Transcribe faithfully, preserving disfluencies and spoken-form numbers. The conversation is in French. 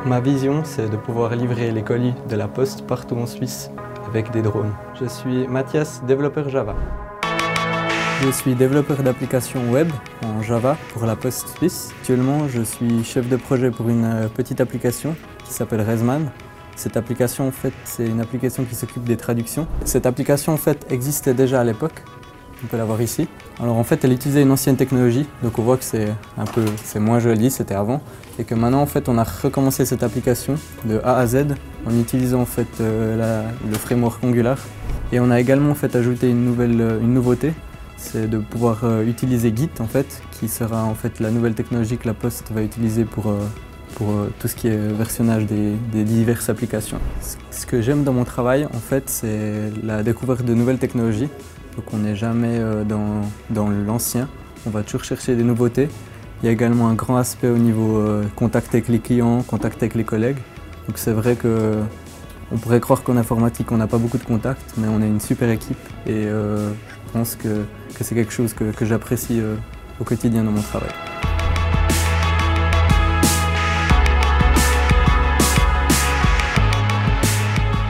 Ma vision, c'est de pouvoir livrer les colis de la poste partout en Suisse avec des drones. Je suis Mathias, développeur Java. Je suis développeur d'applications web en Java pour la Poste suisse. Actuellement, je suis chef de projet pour une petite application qui s'appelle Resman. Cette application, en fait, c'est une application qui s'occupe des traductions. Cette application, en fait, existait déjà à l'époque. On peut la voir ici. Alors, en fait, elle utilisait une ancienne technologie, donc on voit que c'est un peu, c'est moins joli, c'était avant, et que maintenant, en fait, on a recommencé cette application de A à Z en utilisant en fait euh, la, le framework Angular. Et on a également en fait ajouté une nouvelle, une nouveauté. C'est de pouvoir euh, utiliser Git, en fait, qui sera en fait la nouvelle technologie que la Poste va utiliser pour, euh, pour euh, tout ce qui est versionnage des, des diverses applications. Ce que j'aime dans mon travail, en fait, c'est la découverte de nouvelles technologies. Donc on n'est jamais euh, dans, dans l'ancien, on va toujours chercher des nouveautés. Il y a également un grand aspect au niveau euh, contact avec les clients, contact avec les collègues. Donc c'est vrai que on pourrait croire qu'en informatique on n'a pas beaucoup de contacts, mais on est une super équipe et euh, je pense que, que c'est quelque chose que, que j'apprécie euh, au quotidien dans mon travail.